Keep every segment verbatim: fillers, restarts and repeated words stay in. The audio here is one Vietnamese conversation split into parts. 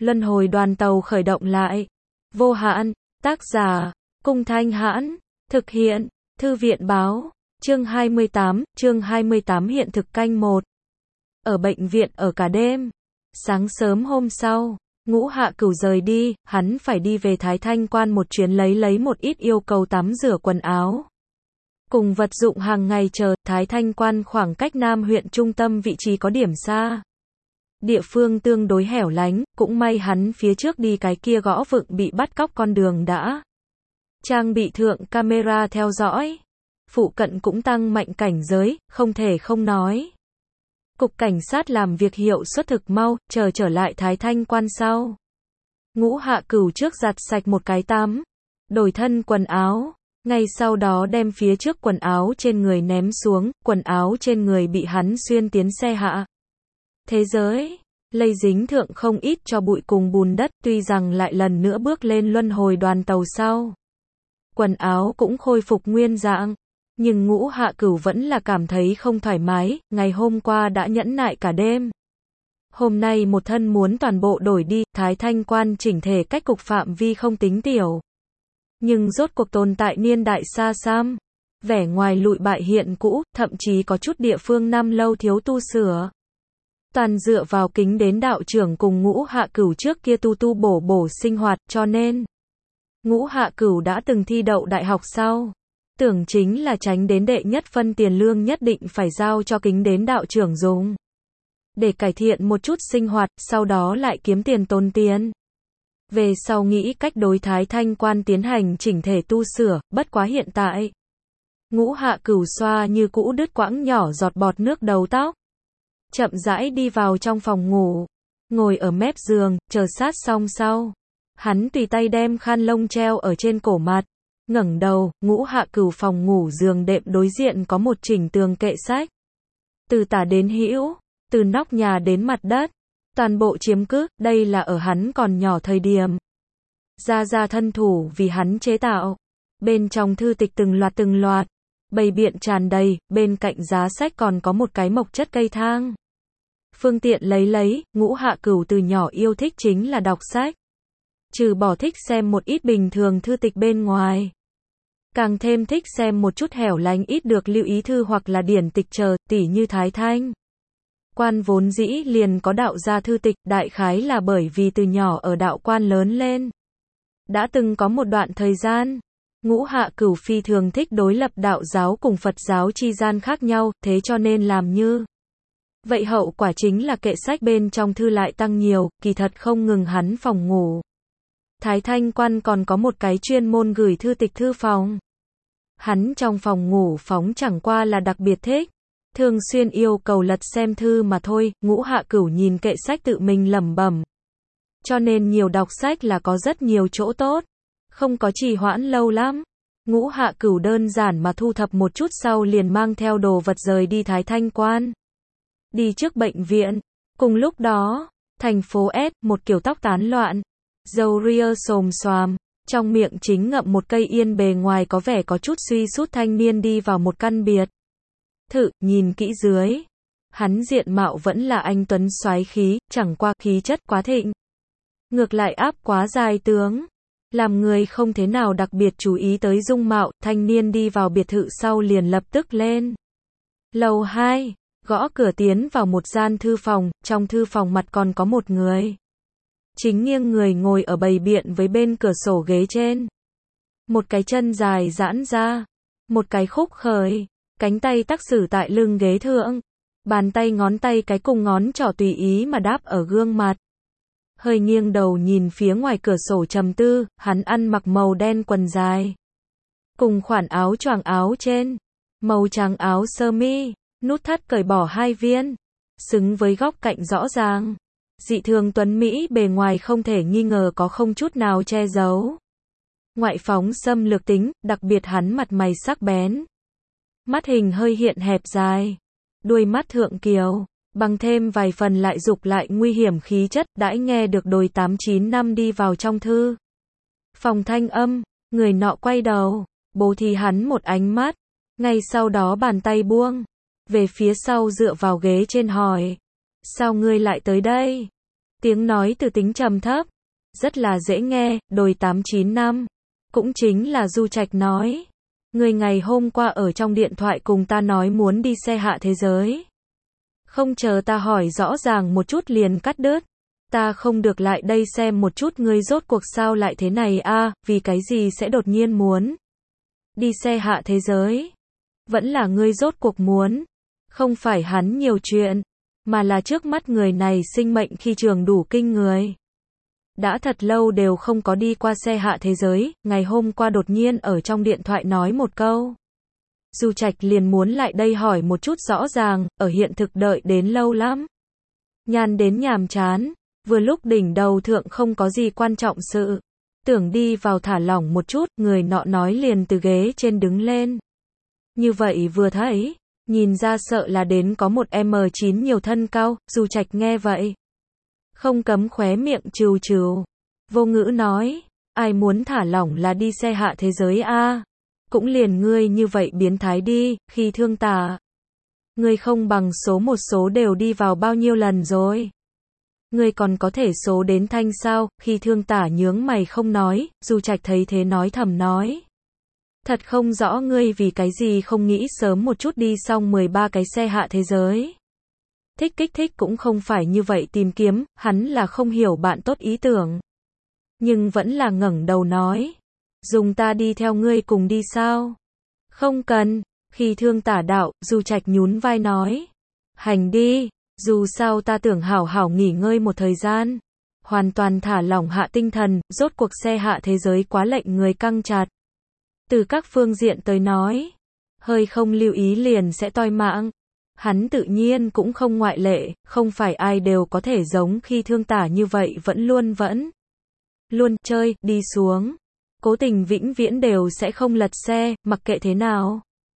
Luân hồi đoàn tàu khởi động lại. Vô hạn, tác giả, Cung Thanh Hãn, thực hiện, Thư viện báo, chương hai mươi tám, chương hai mươi tám hiện thực canh một. Ở bệnh viện ở cả đêm. Sáng sớm hôm sau, Ngũ Hạ Cửu rời đi, hắn phải đi về Thái Thanh Quan một chuyến lấy lấy một ít yêu cầu tắm rửa quần áo. Cùng vật dụng hàng ngày chờ, Thái Thanh Quan khoảng cách Nam huyện trung tâm vị trí có điểm xa. Địa phương tương đối hẻo lánh, cũng may hắn phía trước đi cái kia gõ vựng bị bắt cóc con đường đã trang bị thượng camera theo dõi. Phụ cận cũng tăng mạnh cảnh giới, không thể không nói. Cục cảnh sát làm việc hiệu suất thực mau, chờ trở lại Thái Thanh Quan sau. Ngũ Hạ Cửu trước giặt sạch một cái tắm, đổi thân quần áo, ngay sau đó đem phía trước quần áo trên người ném xuống, quần áo trên người bị hắn xuyên tiến xe hạ. Thế giới, lây dính thượng không ít cho bụi cùng bùn đất, tuy rằng lại lần nữa bước lên luân hồi đoàn tàu sau. Quần áo cũng khôi phục nguyên dạng. Nhưng Ngũ Hạ Cửu vẫn là cảm thấy không thoải mái, ngày hôm qua đã nhẫn nại cả đêm. Hôm nay một thân muốn toàn bộ đổi đi, Thái Thanh Quan chỉnh thể cách cục phạm vi không tính tiểu. Nhưng rốt cuộc tồn tại niên đại xa xăm. Vẻ ngoài lụi bại hiện cũ, thậm chí có chút địa phương năm lâu thiếu tu sửa. Toàn dựa vào kính đến đạo trưởng cùng Ngũ Hạ Cửu trước kia tu tu bổ bổ sinh hoạt, cho nên Ngũ Hạ Cửu đã từng thi đậu đại học sau. Tưởng chính là tránh đến đệ nhất phân tiền lương nhất định phải giao cho kính đến đạo trưởng dùng. Để cải thiện một chút sinh hoạt, sau đó lại kiếm tiền tốn tiền. Về sau nghĩ cách đối Thái Thanh Quan tiến hành chỉnh thể tu sửa, bất quá hiện tại. Ngũ Hạ Cửu xoa như cũ đứt quãng nhỏ giọt bọt nước đầu tóc. Chậm rãi đi vào trong phòng ngủ. Ngồi ở mép giường, chờ sát xong sau. Hắn tùy tay đem khăn lông treo ở trên cổ mặt. Ngẩng đầu, Ngũ Hạ Cửu phòng ngủ giường đệm đối diện có một chỉnh tường kệ sách. Từ tả đến hữu, từ nóc nhà đến mặt đất, toàn bộ chiếm cứ, đây là ở hắn còn nhỏ thời điểm. Gia Gia thân thủ vì hắn chế tạo. Bên trong thư tịch từng loạt từng loạt, bày biện tràn đầy, bên cạnh giá sách còn có một cái mộc chất cây thang. Phương tiện lấy lấy, Ngũ Hạ Cửu từ nhỏ yêu thích chính là đọc sách. Trừ bỏ thích xem một ít bình thường thư tịch bên ngoài. Càng thêm thích xem một chút hẻo lánh ít được lưu ý thư hoặc là điển tịch chờ, tỉ như Thái Thanh Quan vốn dĩ liền có đạo gia thư tịch, đại khái là bởi vì từ nhỏ ở đạo quan lớn lên. Đã từng có một đoạn thời gian, Ngũ Hạ Cửu phi thường thích đối lập đạo giáo cùng Phật giáo chi gian khác nhau, thế cho nên làm như vậy hậu quả chính là kệ sách bên trong thư lại tăng nhiều, kỳ thật không ngừng hắn phòng ngủ. Thái Thanh Quan còn có một cái chuyên môn gửi thư tịch thư phòng. Hắn trong phòng ngủ phóng chẳng qua là đặc biệt thích. Thường xuyên yêu cầu lật xem thư mà thôi, Ngũ Hạ Cửu nhìn kệ sách tự mình lẩm bẩm. Cho nên nhiều đọc sách là có rất nhiều chỗ tốt. Không có trì hoãn lâu lắm. Ngũ Hạ Cửu đơn giản mà thu thập một chút sau liền mang theo đồ vật rời đi Thái Thanh Quan. Đi trước bệnh viện. Cùng lúc đó, thành phố S, một kiểu tóc tán loạn. Dầu ria xồm xoàm, trong miệng chính ngậm một cây yên bề ngoài có vẻ có chút suy sút thanh niên đi vào một căn biệt thự, nhìn kỹ dưới. Hắn diện mạo vẫn là anh tuấn soái khí, chẳng qua khí chất quá thịnh. Ngược lại áp quá dài tướng. Làm người không thế nào đặc biệt chú ý tới dung mạo, thanh niên đi vào biệt thự sau liền lập tức lên. Lầu hai, gõ cửa tiến vào một gian thư phòng, trong thư phòng mặt còn có một người. Chính nghiêng người ngồi ở bầy biện với bên cửa sổ ghế trên. Một cái chân dài giãn ra. Một cái khúc khởi. Cánh tay tắc xử tại lưng ghế thượng. Bàn tay ngón tay cái cùng ngón trỏ tùy ý mà đáp ở gương mặt. Hơi nghiêng đầu nhìn phía ngoài cửa sổ trầm tư, hắn ăn mặc màu đen quần dài. Cùng khoản áo choàng áo trên. Màu trắng áo sơ mi, nút thắt cởi bỏ hai viên. Xứng với góc cạnh rõ ràng. Dị thường tuấn Mỹ bề ngoài không thể nghi ngờ có không chút nào che giấu. Ngoại phóng xâm lược tính, đặc biệt hắn mặt mày sắc bén. Mắt hình hơi hiện hẹp dài. Đuôi mắt thượng kiều. Bằng thêm vài phần lại dục lại nguy hiểm khí chất, đãi nghe được đồi tám chín năm đi vào trong thư. Phòng thanh âm, người nọ quay đầu, bố thí hắn một ánh mắt. Ngay sau đó bàn tay buông. Về phía sau dựa vào ghế trên hỏi. Sao ngươi lại tới đây? Tiếng nói từ tính trầm thấp, rất là dễ nghe, đồi tám chín năm. Cũng chính là Du Trạch nói. Người ngày hôm qua ở trong điện thoại cùng ta nói muốn đi xe hạ thế giới. Không chờ ta hỏi rõ ràng một chút liền cắt đứt. Ta không được lại đây xem một chút ngươi rốt cuộc sao lại thế này a, vì cái gì sẽ đột nhiên muốn đi xe hạ thế giới. Vẫn là ngươi rốt cuộc muốn. Không phải hắn nhiều chuyện, mà là trước mắt người này sinh mệnh khi trường đủ kinh người. Đã thật lâu đều không có đi qua xe hạ thế giới, ngày hôm qua đột nhiên ở trong điện thoại nói một câu. Du Trạch liền muốn lại đây hỏi một chút rõ ràng, ở hiện thực đợi đến lâu lắm. Nhàn đến nhàm chán, vừa lúc đỉnh đầu thượng không có gì quan trọng sự. Tưởng đi vào thả lỏng một chút, người nọ nói liền từ ghế trên đứng lên. Như vậy vừa thấy, nhìn ra sợ là đến có một em chín nhiều thân cao, Du Trạch nghe vậy. Không cấm khóe miệng trừ trừ. Vô ngữ nói, ai muốn thả lỏng là đi xe hạ thế giới a, cũng liền ngươi như vậy biến thái đi, khi thương tà. Ngươi không bằng số một số đều đi vào bao nhiêu lần rồi. Ngươi còn có thể số đến thanh sao, khi thương tả nhướng mày không nói, Du Trạch thấy thế nói thầm nói. Thật không rõ ngươi vì cái gì không nghĩ sớm một chút đi xong mười ba cái xe hạ thế giới. Thích kích thích cũng không phải như vậy tìm kiếm, hắn là không hiểu bạn tốt ý tưởng. Nhưng vẫn là ngẩng đầu nói. Dùng ta đi theo ngươi cùng đi sao? Không cần, khi thương tả đạo, Du Trạch nhún vai nói. Hành đi, dù sao ta tưởng hảo hảo nghỉ ngơi một thời gian. Hoàn toàn thả lỏng hạ tinh thần, rốt cuộc xe hạ thế giới quá lệnh người căng chặt. Từ các phương diện tới nói, hơi không lưu ý liền sẽ toi mạng. Hắn tự nhiên cũng không ngoại lệ, không phải ai đều có thể giống khi thương tả như vậy vẫn luôn vẫn. Luôn chơi, đi xuống. Cố tình vĩnh viễn đều sẽ không lật xe, mặc kệ thế nào.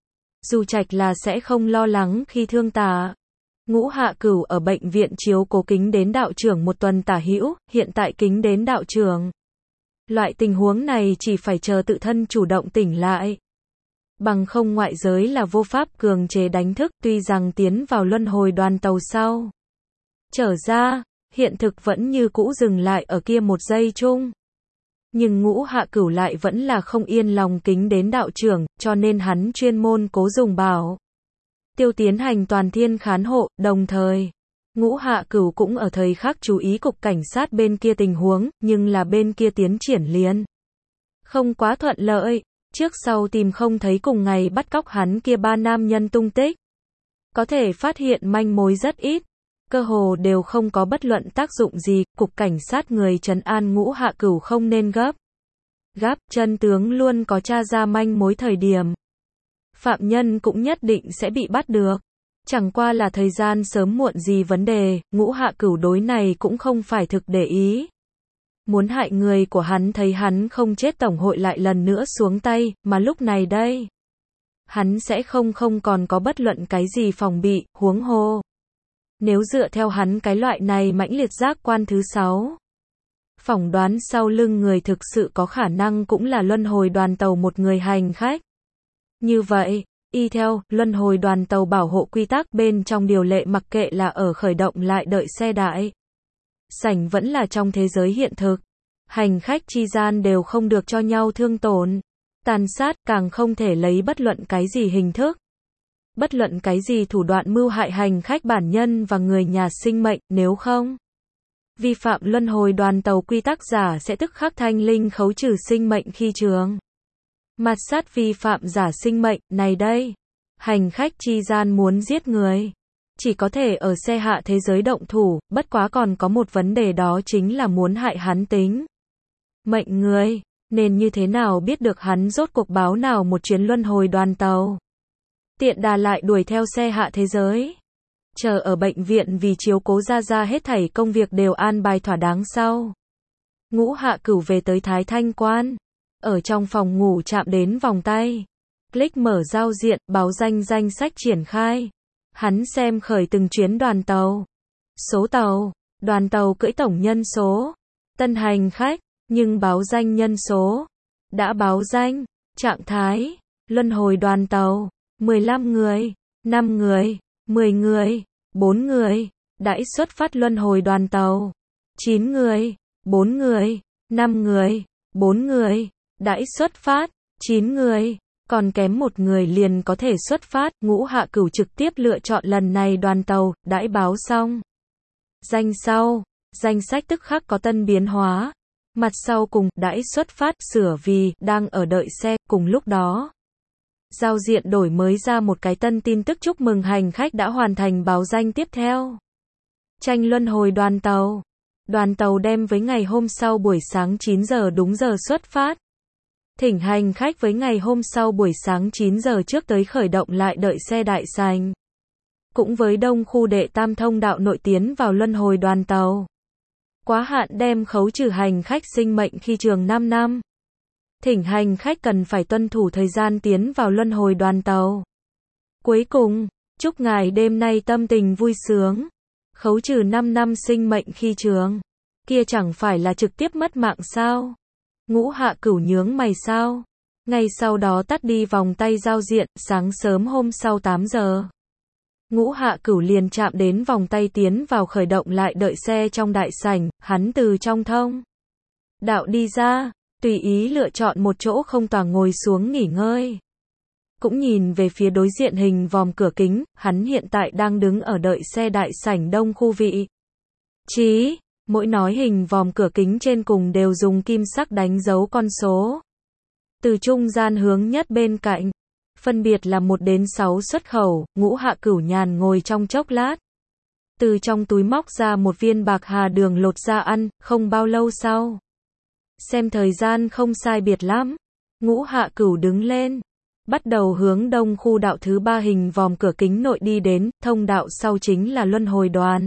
Du Trạch là sẽ không lo lắng khi thương tả. Ngũ Hạ Cửu ở bệnh viện chiếu cố kính đến đạo trưởng một tuần tả hữu, hiện tại kính đến đạo trưởng. Loại tình huống này chỉ phải chờ tự thân chủ động tỉnh lại. Bằng không ngoại giới là vô pháp cường chế đánh thức, tuy rằng tiến vào luân hồi đoàn tàu sau. Trở ra, hiện thực vẫn như cũ dừng lại ở kia một giây chung. Nhưng Ngũ Hạ Cửu lại vẫn là không yên lòng kính đến đạo trưởng, cho nên hắn chuyên môn cố dùng bảo tiêu tiến hành toàn thiên khán hộ, đồng thời, Ngũ Hạ Cửu cũng ở thời khắc chú ý cục cảnh sát bên kia tình huống, nhưng là bên kia tiến triển liền không quá thuận lợi, trước sau tìm không thấy cùng ngày bắt cóc hắn kia ba nam nhân tung tích. Có thể phát hiện manh mối rất ít, cơ hồ đều không có bất luận tác dụng gì, cục cảnh sát người trấn an Ngũ Hạ Cửu không nên gấp. Gáp, chân tướng luôn có tra ra manh mối thời điểm. Phạm nhân cũng nhất định sẽ bị bắt được. Chẳng qua là thời gian sớm muộn gì vấn đề, Ngũ Hạ Cửu đối này cũng không phải thực để ý. Muốn hại người của hắn thấy hắn không chết tổng hội lại lần nữa xuống tay, mà lúc này đây. Hắn sẽ không không còn có bất luận cái gì phòng bị, huống hồ. Nếu dựa theo hắn cái loại này mãnh liệt giác quan thứ sáu. Phỏng đoán sau lưng người thực sự có khả năng cũng là luân hồi đoàn tàu một người hành khách. Như vậy, y theo, luân hồi đoàn tàu bảo hộ quy tắc bên trong điều lệ mặc kệ là ở khởi động lại đợi xe đại. Sảnh vẫn là trong thế giới hiện thực. Hành khách chi gian đều không được cho nhau thương tổn. Tàn sát càng không thể lấy bất luận cái gì hình thức. Bất luận cái gì thủ đoạn mưu hại hành khách bản nhân và người nhà sinh mệnh, nếu không. Vi phạm luân hồi đoàn tàu quy tắc giả sẽ tức khắc thanh linh khấu trừ sinh mệnh khi trường. Mặt sát vi phạm giả sinh mệnh, này đây. Hành khách chi gian muốn giết người. Chỉ có thể ở xe hạ thế giới động thủ, bất quá còn có một vấn đề đó chính là muốn hại hắn tính. Mệnh người, nên như thế nào biết được hắn rốt cuộc báo nào một chuyến luân hồi đoàn tàu. Tiện đà lại đuổi theo xe hạ thế giới. Chờ ở bệnh viện vì chiếu cố ra ra hết thảy công việc đều an bài thỏa đáng sau. Ngũ Hạ Cửu về tới Thái Thanh Quan. Ở trong phòng ngủ chạm đến vòng tay. Click mở giao diện, báo danh danh sách triển khai. Hắn xem khởi từng chuyến đoàn tàu. Số tàu, đoàn tàu cưỡi tổng nhân số. Tân hành khách, nhưng báo danh nhân số. Đã báo danh, trạng thái, luân hồi đoàn tàu. mười lăm người, năm người, mười người, bốn người. Đãi xuất phát luân hồi đoàn tàu. chín người, bốn người, năm người, bốn người, đãi xuất phát, chín người, còn kém một người liền có thể xuất phát, Ngũ Hạ Cửu trực tiếp lựa chọn lần này đoàn tàu, đãi báo xong. Danh sau, danh sách tức khắc có tân biến hóa. Mặt sau cùng, đãi xuất phát, sửa vì, đang ở đợi xe, cùng lúc đó. Giao diện đổi mới ra một cái tân tin tức chúc mừng hành khách đã hoàn thành báo danh tiếp theo. Tranh luân hồi đoàn tàu. Đoàn tàu đem với ngày hôm sau buổi sáng chín giờ đúng giờ xuất phát. Thỉnh hành khách với ngày hôm sau buổi sáng chín giờ trước tới khởi động lại đợi xe đại sành. Cũng với đông khu đệ tam thông đạo nội tiến vào luân hồi đoàn tàu. Quá hạn đem khấu trừ hành khách sinh mệnh khi trường năm năm. Thỉnh hành khách cần phải tuân thủ thời gian tiến vào luân hồi đoàn tàu. Cuối cùng, chúc ngài đêm nay tâm tình vui sướng. Khấu trừ năm năm sinh mệnh khi trường. Kia chẳng phải là trực tiếp mất mạng sao? Ngũ Hạ Cửu nhướng mày sao? Ngay sau đó tắt đi vòng tay giao diện, sáng sớm hôm sau tám giờ. Ngũ Hạ Cửu liền chạm đến vòng tay tiến vào khởi động lại đợi xe trong đại sảnh, hắn từ trong thông đạo đi ra, tùy ý lựa chọn một chỗ không tòa ngồi xuống nghỉ ngơi. Cũng nhìn về phía đối diện hình vòm cửa kính, hắn hiện tại đang đứng ở đợi xe đại sảnh đông khu vị. Chí, mỗi nói hình vòm cửa kính trên cùng đều dùng kim sắc đánh dấu con số. Từ trung gian hướng nhất bên cạnh, phân biệt là một đến sáu xuất khẩu, Ngũ Hạ Cửu nhàn ngồi trong chốc lát. Từ trong túi móc ra một viên bạc hà đường lột ra ăn, không bao lâu sau. Xem thời gian không sai biệt lắm. Ngũ Hạ Cửu đứng lên. Bắt đầu hướng đông khu đạo thứ ba hình vòm cửa kính nội đi đến, thông đạo sau chính là luân hồi đoàn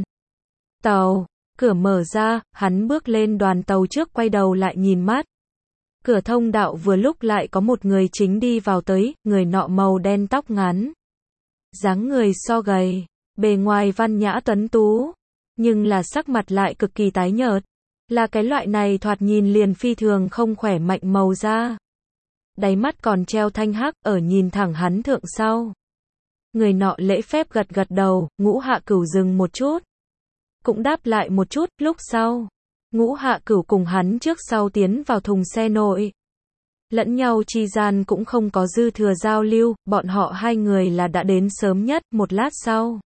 tàu. Cửa mở ra, hắn bước lên đoàn tàu trước quay đầu lại nhìn mắt. Cửa thông đạo vừa lúc lại có một người chính đi vào tới, người nọ màu đen tóc ngắn. Dáng người so gầy, bề ngoài văn nhã tuấn tú, nhưng là sắc mặt lại cực kỳ tái nhợt. Là cái loại này thoạt nhìn liền phi thường không khỏe mạnh màu da. Đáy mắt còn treo thanh hắc, ở nhìn thẳng hắn thượng sau. Người nọ lễ phép gật gật đầu, Ngũ Hạ Cửu dừng một chút. Cũng đáp lại một chút, lúc sau. Ngũ Hạ Cửu cùng hắn trước sau tiến vào thùng xe nội. Lẫn nhau chi gian cũng không có dư thừa giao lưu, bọn họ hai người là đã đến sớm nhất, một lát sau.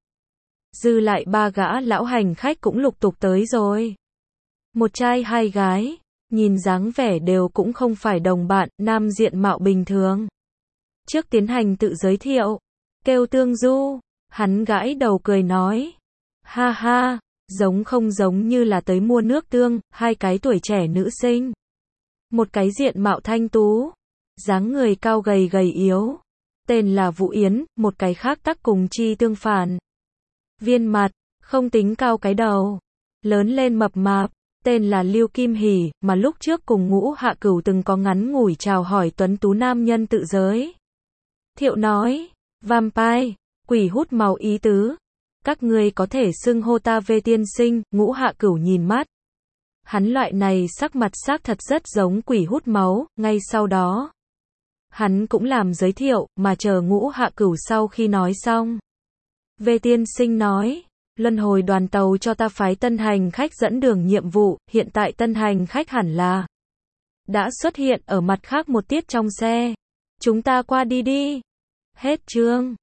Dư lại ba gã lão hành khách cũng lục tục tới rồi. Một trai hai gái, nhìn dáng vẻ đều cũng không phải đồng bạn, nam diện mạo bình thường. Trước tiến hành tự giới thiệu, kêu Tương Du, hắn gãi đầu cười nói. Ha ha, giống không giống như là tới mua nước tương, hai cái tuổi trẻ nữ sinh. Một cái diện mạo thanh tú, dáng người cao gầy gầy yếu, tên là Vũ Yến, một cái khác tắc cùng chi tương phản. Viên mặt, không tính cao cái đầu, lớn lên mập mạp, tên là Lưu Kim Hỷ, mà lúc trước cùng Ngũ Hạ Cửu từng có ngắn ngủi chào hỏi tuấn tú nam nhân tự giới. Thiệu nói, vampire, quỷ hút màu ý tứ. Các ngươi có thể xưng hô ta về tiên sinh, Ngũ Hạ Cửu nhìn mắt. Hắn loại này sắc mặt xác thật rất giống quỷ hút máu, ngay sau đó. Hắn cũng làm giới thiệu, mà chờ Ngũ Hạ Cửu sau khi nói xong. Về tiên sinh nói, luân hồi đoàn tàu cho ta phái tân hành khách dẫn đường nhiệm vụ, hiện tại tân hành khách hẳn là đã xuất hiện ở mặt khác một tiết trong xe. Chúng ta qua đi đi. Hết chương.